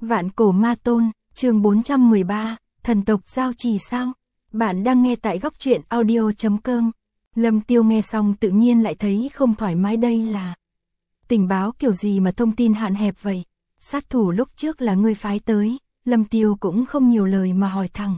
Vạn cổ ma tôn, chương 413, thần tộc giao trì sao? Bạn đang nghe tại góc truyện audio.com. Lâm Tiêu nghe xong tự nhiên lại thấy không thoải mái, đây là tình báo kiểu gì mà thông tin hạn hẹp vậy? Sát thủ lúc trước là ngươi phái tới, Lâm Tiêu cũng không nhiều lời mà hỏi thẳng.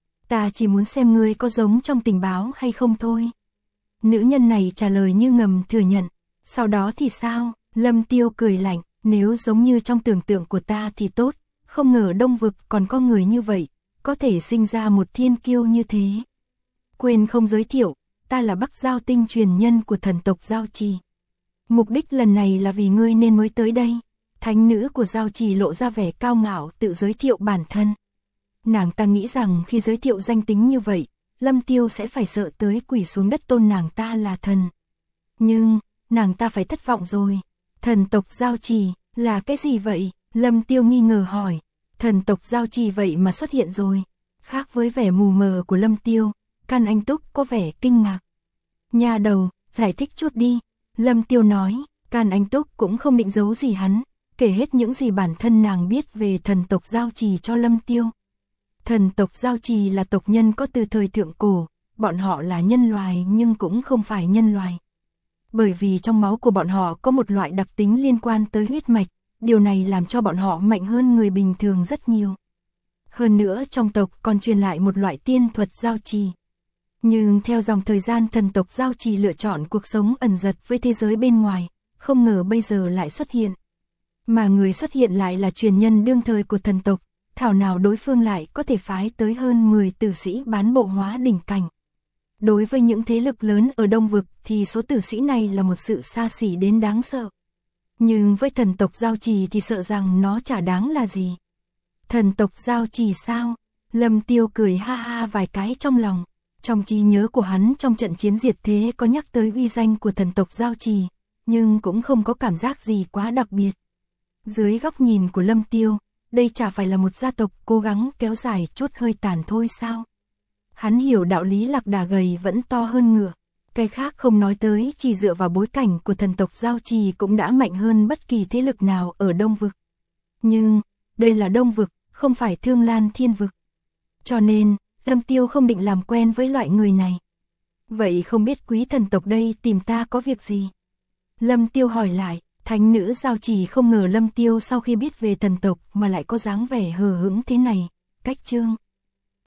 Ta chỉ muốn xem ngươi có giống trong tình báo hay không thôi. Nữ nhân này trả lời như ngầm thừa nhận. Sau đó thì sao? Lâm Tiêu cười lạnh, nếu giống như trong tưởng tượng của ta thì tốt, không ngờ Đông Vực còn có người như vậy, có thể sinh ra một thiên kiêu như thế. Quên không giới thiệu, ta là Bắc Giao Tinh truyền nhân của thần tộc Giao Trì. Mục đích lần này là vì ngươi nên mới tới đây. Thánh nữ của Giao Trì lộ ra vẻ cao ngạo tự giới thiệu bản thân. Nàng ta nghĩ rằng khi giới thiệu danh tính như vậy, Lâm Tiêu sẽ phải sợ tới quỳ xuống đất tôn nàng ta là thần. Nhưng, nàng ta phải thất vọng rồi. Thần tộc Giao Trì, là cái gì vậy? Lâm Tiêu nghi ngờ hỏi. Thần tộc Giao Trì vậy mà xuất hiện rồi. Khác với vẻ mù mờ của Lâm Tiêu, Can Anh Túc có vẻ kinh ngạc. Nha đầu, giải thích chút đi. Lâm Tiêu nói, Can Anh Túc cũng không định giấu gì hắn, kể hết những gì bản thân nàng biết về thần tộc Giao Trì cho Lâm Tiêu. Thần tộc Giao Trì là tộc nhân có từ thời thượng cổ, bọn họ là nhân loài nhưng cũng không phải nhân loài. Bởi vì trong máu của bọn họ có một loại đặc tính liên quan tới huyết mạch, điều này làm cho bọn họ mạnh hơn người bình thường rất nhiều. Hơn nữa trong tộc còn truyền lại một loại tiên thuật giao trì. Nhưng theo dòng thời gian thần tộc Giao Trì lựa chọn cuộc sống ẩn dật với thế giới bên ngoài, không ngờ bây giờ lại xuất hiện. Mà người xuất hiện lại là truyền nhân đương thời của thần tộc, thảo nào đối phương lại có thể phái tới hơn 10 tử sĩ bán bộ hóa đỉnh cảnh. Đối với những thế lực lớn ở Đông Vực thì số tử sĩ này là một sự xa xỉ đến đáng sợ. Nhưng với thần tộc Giao Trì thì sợ rằng nó chả đáng là gì. Thần tộc Giao Trì sao? Lâm Tiêu cười ha ha vài cái trong lòng. Trong trí nhớ của hắn trong trận chiến diệt thế có nhắc tới uy danh của thần tộc Giao Trì, nhưng cũng không có cảm giác gì quá đặc biệt. Dưới góc nhìn của Lâm Tiêu, đây chả phải là một gia tộc cố gắng kéo dài chút hơi tàn thôi sao? Hắn hiểu đạo lý lạc đà gầy vẫn to hơn ngựa. Cái khác không nói tới, chỉ dựa vào bối cảnh của thần tộc Giao Trì cũng đã mạnh hơn bất kỳ thế lực nào ở Đông Vực. Nhưng, đây là Đông Vực, không phải Thương Lan Thiên Vực. Cho nên, Lâm Tiêu không định làm quen với loại người này. Vậy không biết quý thần tộc đây tìm ta có việc gì? Lâm Tiêu hỏi lại, thánh nữ Giao Trì không ngờ Lâm Tiêu sau khi biết về thần tộc mà lại có dáng vẻ hờ hững thế này. Cách chương